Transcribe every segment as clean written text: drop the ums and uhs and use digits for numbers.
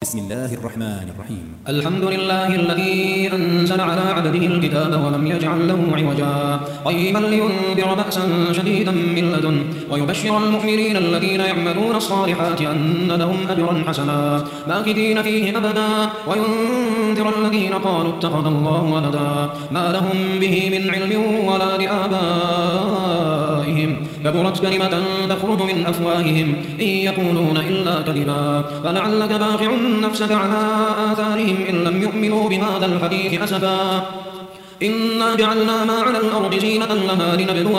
بسم الله الرحمن الرحيم. الحمد لله الذي أنزل على عبده الكتاب ولم يجعل له عوجا قيما لينذر بأسا شديدا من لدنه ويبشر المؤمنين الذين يعملون الصالحات أن لهم أجرا حسنا ماكثين فيه أبدا وينذر الذين قالوا اتخذ الله ولدا ما لهم به من علم ولا لآبائهم كبرت كلمة تخرج من أفواههم إن يقولون إلا كذبا فلعلك باخع نفسك على آثارهم إن لم يؤمنوا بهذا الحديث أسفا إنا جعلنا ما على الأرض زينة لها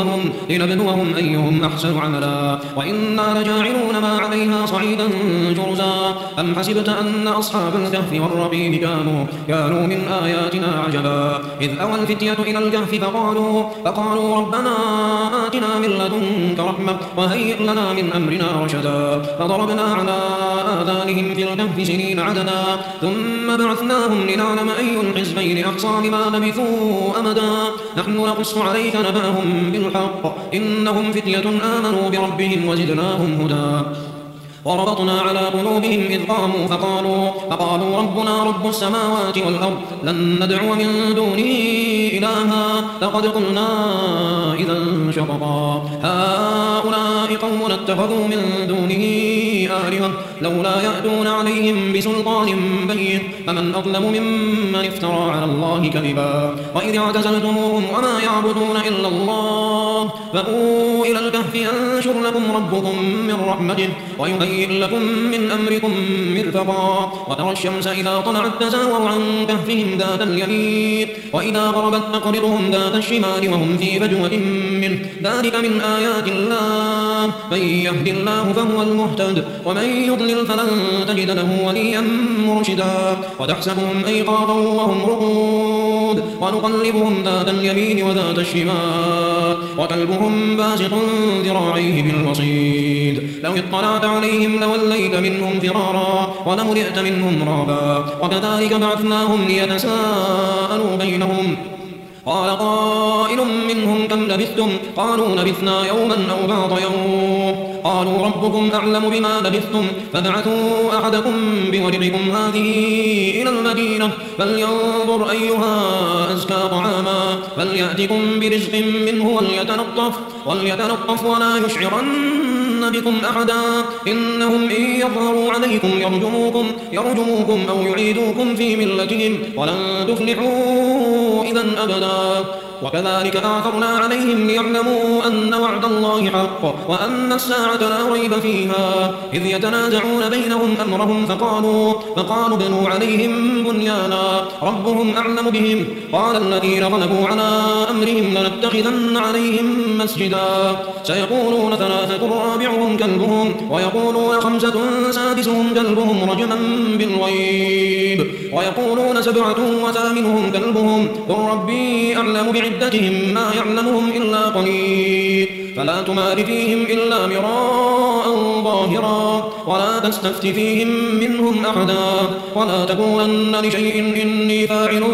لنبلوهم أيهم أحسن عملا وإنا لجاعلون ما عليها صعيدا جرزا أم حسبت أن أصحاب الكهف والرقيم كانوا من آياتنا عجبا إذ أوى الفتية إلى الكهف فقالوا ربنا آتنا من لدنك رحمة وهيئ لنا من أمرنا رشدا فضربنا على آذانهم في الكهف سنين عددا ثم بعثناهم لنعلم أي الحزبين أحصى لما لبثوا أمدا نحن نقص عليك نبأهم بالحق إنهم فتية آمنوا بربهم وزدناهم هدى وربطنا على قلوبهم إذ قاموا فقالوا ربنا رب السماوات والأرض لن ندعو من دونه إلها لقد قلنا إذا شططا هؤلاء قوم اتخذوا من دونه آلهة لولا يأتون عليهم بسلطان بين فمن أظلم ممن افترى على الله كذبا وإذ اعتزلتموهم وما يعبدون إلا الله فأووا إلى الكهف ينشر لكم ربكم من رحمته ويهيئ لكم من أمركم مرفقا وترى الشمس إذا طلعت تزاور عن كهفهم ذات اليمين وإذا غربت تقرضهم ذات الشمال وهم في فجوة منه ذلك من آيات الله من يهد الله فهو المهتد ومن يضلل فلن تجد له وليا مرشدا وتحسبهم أيقاظا وهم رقود ونقلبهم ذات اليمين وذات الشمال وكلبهم باسط ذراعيه بالوصيد لو اطلعت عليهم لوليت منهم فرارا ولملئت منهم رعبا وكذلك بعثناهم ليتساءلوا بينهم قال قائل منهم كم لبثتم قالوا لبثنا يوما أو بعض يوم قالوا ربكم أعلم بما لبثتم فابعثوا أحدكم بورقكم هذه إلى المدينة فلينظر أيها أزكى طعاما فليأتكم برزق منه وليتلطف ولا يشعرن بكم أحدا إنهم إن يظهروا عليكم يرجموكم أو يعيدوكم في ملتهم ولن تفلحوا إذا أبدا وكذلك آثرنا عليهم ليعلموا أن وعد الله حق وأن الساعة لا ريب فيها إذ يتنازعون بينهم أمرهم فقالوا بنوا عليهم بنيانا ربهم أعلم بهم قال الذين غلبوا على أمرهم لنتخذن عليهم مسجدا سيقولون ثلاثة رابعهم كلبهم ويقولون خمسة سادسهم كلبهم رجما بالغيب ويقولون سبعة وثامنهم كلبهم قل ربي أعلم بعدتهم ما يعلمهم إلا قليل فلا تمار فيهم إلا مراء ظاهرا ولا تستفت فيهم منهم أحدا ولا تقولن لشيء إني فاعل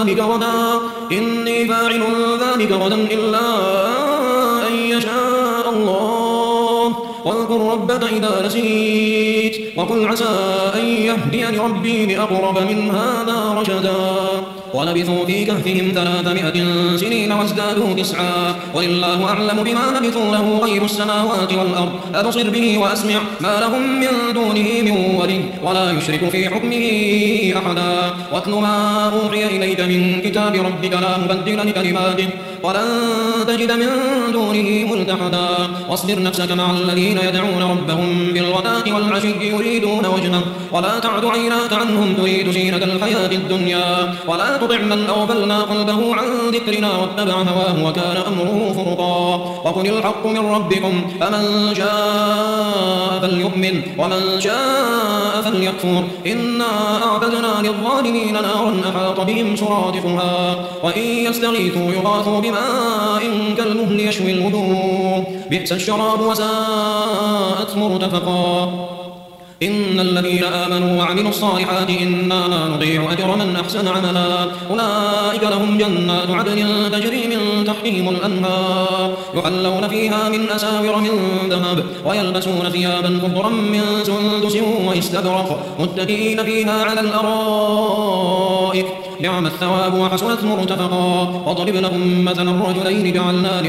ذلك غدا إلا أن يشاء الله واذكر ربك إذا نسيت وقل عسى أن يهديني ربي لأقرب من هذا رشدا ولبثوا في كهفهم 300 سنين وازدادوا 9 ولله أعلم بما لبثوا له غيب السماوات والأرض أبصر به وأسمع ما لهم من دونه من ولي ولا يشرك في حكمه أحدا واتل ما أوحي إليك من كتاب ربك لا مبدل لكلماته ولن تجد من دونه ملتحدا واصبر نفسك مع الذين يدعون ربهم بالغداة والعشي يريدون وجهه ولا تعد عيناك عنهم تريد زينة الحياة الدنيا ولا تطع من أغفلنا قلبه عن ذكرنا واتبع هواه وكان أمره فرطا وقل الحق من ربكم فمن شاء فليؤمن ومن شاء فليكفر إنا أعتدنا للظالمين نارا أحاط بهم سرادقها وإن يستغيثوا يغاثوا بماء كالمهل يشوي الوجوه بئس الشراب وساءت مرتفقا إن الذين آمنوا وعملوا الصالحات إنا لا نضيع أجر من أحسن عملا أولئك لهم جنات عدن تجري من تحتهم الأنهار يحلون فيها من أساور من ذهب ويلبسون ثيابا خضرا من سندس واستبرق متكئين فيها على الأرائك نعم الثواب وحسنت مرتفقا وضرب لهم مثلا الرجلين جعلنا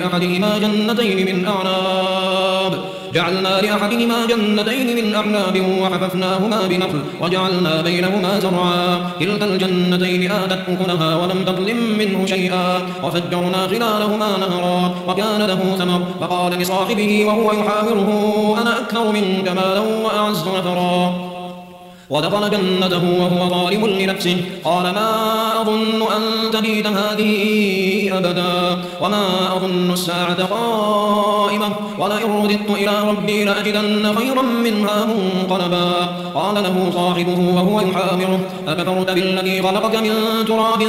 لأحدهما جنتين من أعناب وحففناهما بنخل وجعلنا بينهما زرعا كلتا الجنتين آتت أكلها ولم تظلم منه شيئا وفجرنا خلالهما نهرا وكان له ثمر فقال لصاحبه وهو يحاوره أنا أكثر منك مالا وأعز نفرا ودخل جنته وهو ظالم لنفسه قال ما أظن أن تبيد هذه أبدا وما أظن الساعة قائمة ولئن رددت إلى ربي لأجدن خيرا منها منقلبا قال له صاحبه وهو يحاوره أكفرت بالذي خلقك من تراب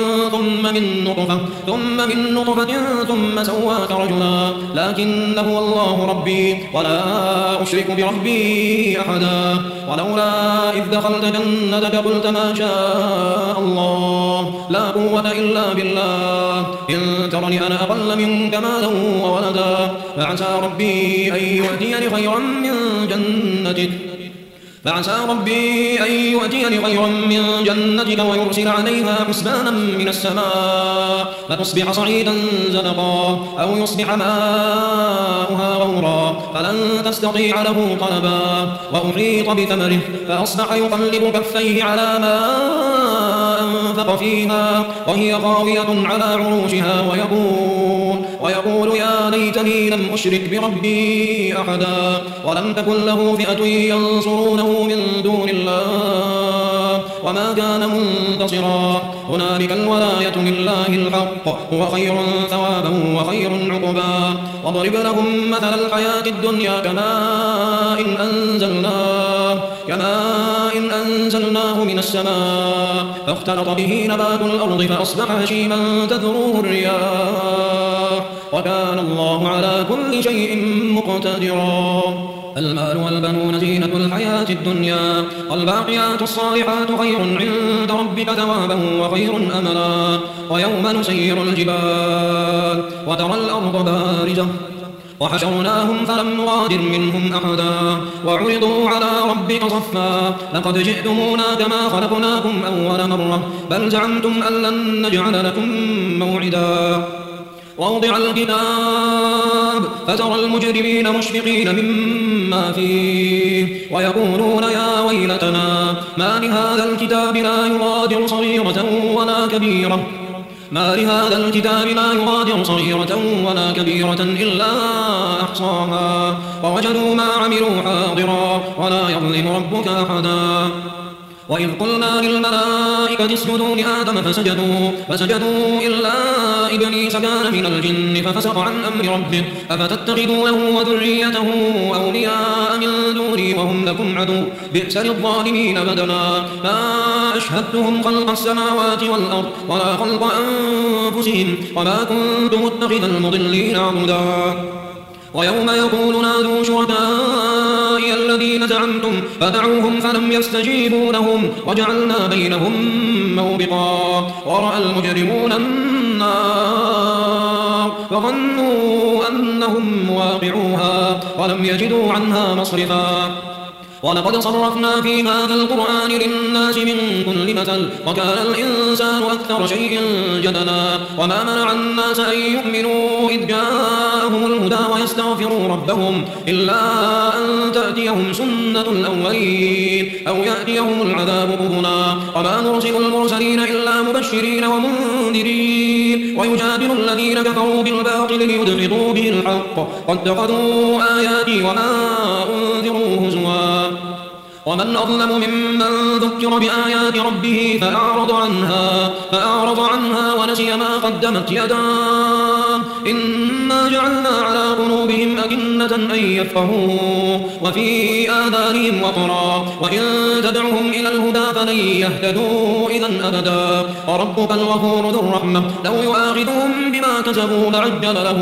ثم من نطفة ثم سواك رجلا لكن هو الله ربي ولا أشرك بربي أحدا ولولا إذ دخلت جنتك قلت ما شاء الله لا قوة إلا بالله إن ترني أنا أقل منك مالا وولدا فعسى ربي أن يؤتيني خيرا من جنتك ويرسل عليها حسبانا من السماء فتصبح صعيدا زلقا أو يصبح ماؤها غورا فلن تستطيع له طلبا وأحيط بثمره فأصبح يقلب كفيه على ما أنفق فيها وهي خاوية على عروشها ويقول يا ليتني لم أشرك بربي أحدا ولم تكن له فئة ينصرونه من دون الله وما كان منتصرا هنالك الولاية لله الحق هو خير ثوابا وخير عقبا واضرب لهم مثل الحياة الدنيا كماء إن أنزلناه من السماء فاختلط به نبات الأرض فأصبح هشيما تذروه الرياح وكان الله على كل شيء مقتدرا المال والبنون زينة الحياة الدنيا والباقيات الصالحات خير عند ربك ثوابا وخير أملا ويوم نسير الجبال وترى الأرض بارزة وحشرناهم فلم نغادر منهم أحدا وعرضوا على ربك صفا لقد جئتمونا كما خلقناكم أول مرة بل زعمتم أن لن نجعل لكم موعدا ووضع الكتاب فترى المجرمين مشفقين مما فيه ويقولون يا ويلتنا ما لهذا الكتاب لا يغادر صغيرة ولا كبيرة إلا أحصاها ووجدوا ما عملوا حاضرا ولا يظلم ربك أحدا وإذ قلنا للملائكة اسجدوا لآدم فسجدوا إلا إبليس كان من الجن ففسق عن أمر ربه أفتتخذونه وذريته أولياء من دوني وهم لكم عدو بئس للظالمين بدلا ما أشهدتهم خلق السماوات والأرض ولا خلق أنفسهم وما كنت متخذ المضلين عضدا ويوم يقول نادوا شركائي الذين زعمتم فدعوهم فلم يستجيبوا لهم وجعلنا بينهم موبقا ورأى المجرمون النار فظنوا أنهم واقعوها ولم يجدوا عنها مصرفا ولقد صرفنا في هذا القرآن للناس من كل مثل وكان الإنسان أكثر شيء جدلا وما منع الناس أن يؤمنوا إذ جاءهم الهدى ويستغفروا ربهم إلا أن تأتيهم سنة الأولين أو يأتيهم العذاب قبلا وما نرسل المرسلين إلا مبشرين ومنذرين ويجادل الذين كفروا بالباطل ليدحضوا به الحق واتخذوا آياتي وما أنذروا هزوا ومن أظلم ممن ذكر بآيات ربه فأعرض عنها ونسي ما قدمت يداه إنا جعلنا على قلوبهم أكنة أن يفقهوا وفي آذانهم وقرا وإن تدعهم إلى الهدى فلن يهتدوا إذا أبدا وربك الغفور ذو الرحمة لو يؤاخذهم بما كسبوا لعجل لهم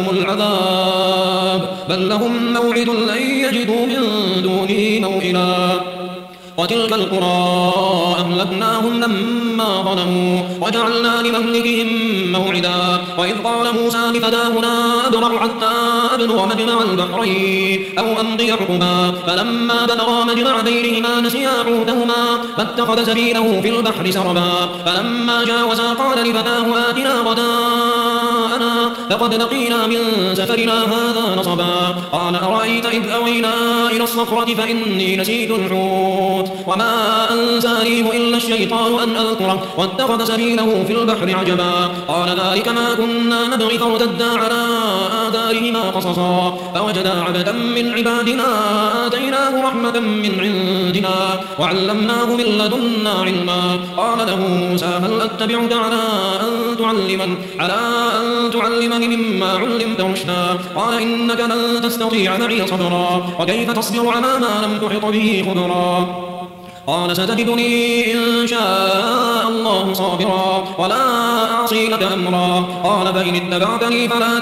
العذاب بل لهم موعد لن يجدوا من دونه موئلا وتلك القرى أهلكناهم لما ظلموا وجعلنا لمهلكهم موعدا وإذ قال موسى لفتاه لا أبرح حتى أبلغ مجمع البحرين أو أمضي حقبا فلما بلغا مجمع بينهما نسيا حوتهما فاتخذ سبيله في البحر سربا فلما جاوزا قال لفتاه آتنا غداءنا لقد لقينا من سفرنا هذا نصبا قال أرأيت إذ أوينا إلى الصخرة فإني نسيت الحوت وما أنسانيه إلا الشيطان أن أذكره واتخذ سبيله في البحر عجبا قال ذلك ما كنا نبغي فارتدا على آثارهما قصصا فوجدا عبدا من عبادنا آتيناه رحمة من عندنا وعلمناه من لدنا علما قال له موسى هل أتبعك على أن تعلمني مما علمت رشدا قال إنك لن تستطيع معي صبرا وكيف تصبر على ما لم تحط به خبرا قال ستجدني إن شاء الله صابرا ولا أعصي لك أمرا قال فإن اتبعتني فلا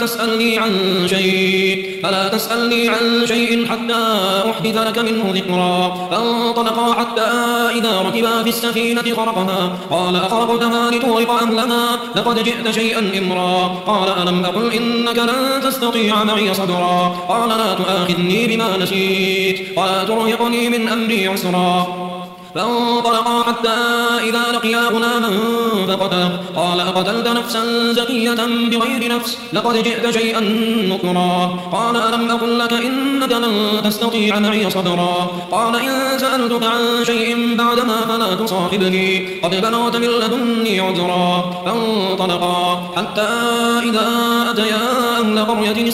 تسألني عن شيء حتى أحدث لك منه ذكرا فانطلقا حتى إذا ركبا في السفينة خرقها قال أخرقتها لتغرق أهلها لقد جئت شيئا إمرا قال ألم أقل إنك لن تستطيع معي صبرا قال لا تؤاخذني بما نسيت ولا ترهقني من أمري عسرا فانطلقا حتى إذا لقيا غلاما فقتله قال أقتلت نفسا زكية بغير نفس لقد جئت شيئا نكرا قال ألم أقل لك إنك لن تستطيع معي صبرا قال إن سألتك عن شيء بعدما فلا تصاحبني قد بلغت من لدني عذرا فانطلقا حتى إذا أتيا أهل قرية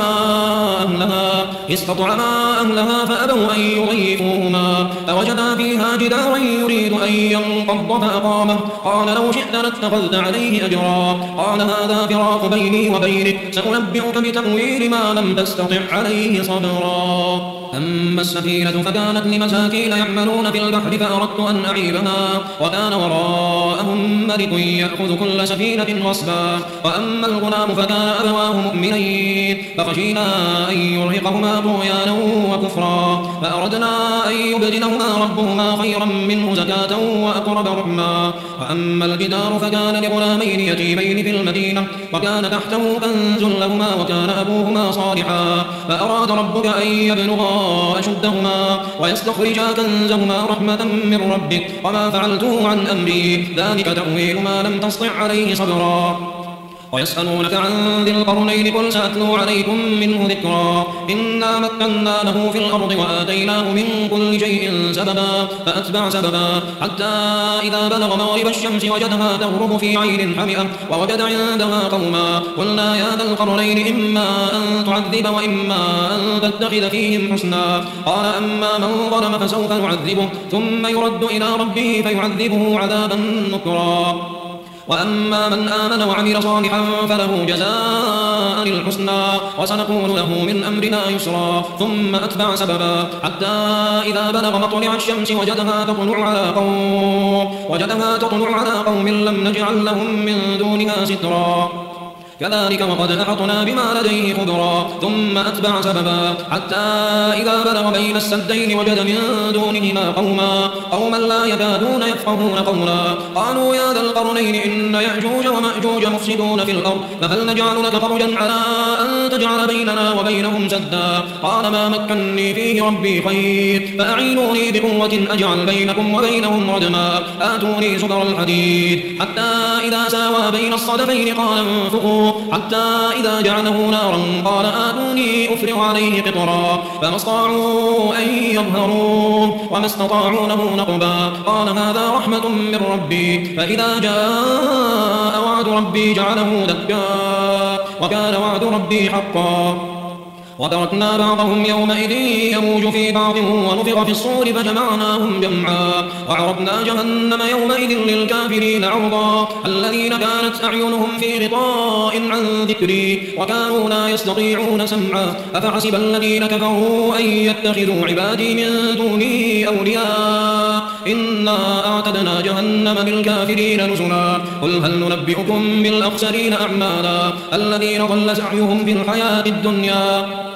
استطعما أهلها فأبوا أن يضيفوهما فوجدا فيها جدارا يريد أن ينقض فأقامه قال لو شئت لاتخذت عليه أجرا قال هذا فراق بيني وبينك سأنبئك بتأويل ما لم تستطع عليه صبرا أما السفينة فكانت لمساكين يعملون في البحر فأردت أن أعيبها وكان وراءهم ملك يأخذ كل سفينة غصبا وأما الغلام فكان أبواه مؤمنين فخشينا أن يرهقهما طغيانا وكفرا فأردنا أن يبدلهما ربهما خيرا منه زكاة وأقرب رحما وأما الجدار فكان لغلامين يتيمين في المدينة وكان تحته كنز لهما وكان أبوهما صالحا فأراد ربك أن يبلغا أشدهما ويستخرجا كنزهما رحمة من ربك وما فعلته عن أمري ذلك تأويل ما لم تسطع عليه صبرا ويسألونك عن ذي القرنين قل سأتلو عليكم منه ذكرا إنا مكنا له في الأرض وآتيناه من كل شيء سببا فأتبع سببا حتى إذا بلغ مغرب الشمس وجدها تغرب في عين حمئة ووجد عندها قوما قلنا يا ذا القرنين إما أن تعذب وإما أن تتخذ فيهم حسنا قال أما من ظلم فسوف نعذبه ثم يرد إلى ربه فيعذبه عذابا نكرا وأما من آمن وعمل صالحا فله جزاء الحسنى وسنقول له من أمرنا يسرا ثم أتبع سببا حتى إذا بلغ مطلع الشمس وجدها تطلع على قوم لم نجعل لهم من دونها سترا كذلك وقد أحطنا بما لديه خبرا ثم أتبع سببا حتى إذا بلغ بين السدين وجد من دونهما قوما لا يكادون يفقهون قولا قالوا يا ذا القرنين إن يأجوج ومأجوج مفسدون في الأرض فهل نجعل لك خرجا على أن تجعل بيننا وبينهم سدا قال ما مكني فيه ربي خير فأعينوني بقوة أجعل بينكم وبينهم ردما آتوني زبر الحديد حتى إذا ساوى بين الصدفين قال انفقوا حتى إذا جعله نارا قال آتوني أفرغ عليه قطرا فما استطاعوا أن يظهروه وما استطاعوا له نقبا قال هذا رحمة من ربي فإذا جاء وعد ربي جعله دكا وكان وعد ربي حقا وتركنا بعضهم يومئذ يموج في بعض ونفخ في الصور فجمعناهم جمعا وعرضنا جهنم يومئذ للكافرين عرضا الذين كانت أعينهم في غطاء عن ذكري وكانوا لا يستطيعون سمعا أفحسب الذين كفروا أن يتخذوا عبادي من دوني أولياء إنا أعتدنا جهنم للكافرين نزلا قل هل ننبئكم بالأخسرين أعمالا الذين ضل سعيهم في الحياة الدنيا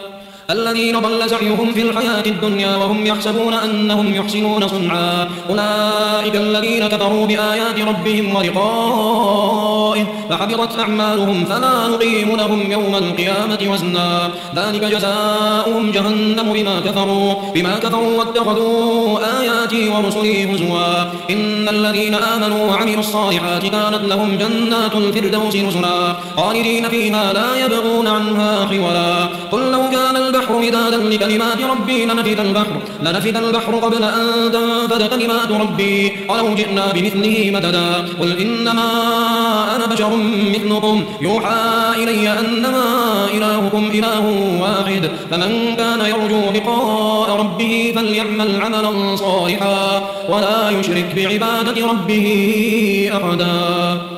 الذين ضل سعيهم في الحياة الدنيا وهم يحسبون أنهم يحسنون صنعا أولئك الذين كفروا بآيات ربهم ولقائه فحبطت أعمالهم فلا نقيم لهم يوم القيامة وزنا ذلك جزاؤهم جهنم بما كفروا واتخذوا آياتي ورسلي هزوا إن الذين آمنوا وعملوا الصالحات كانت لهم جنات الفردوس نزلا خالدين فيها لا يبغون عنها حولا قل لو كان البحر مدادا لكلمات ربي لنفد البحر قبل أن تنفد كلمات ربي ولو جئنا بمثله مددا قل إنما أنا بشر مثلكم يوحى إلي أنما إلهكم إله واحد فمن كان يرجو لقاء ربه فليعمل عملا صالحا ولا يشرك بعبادة ربه أحدا.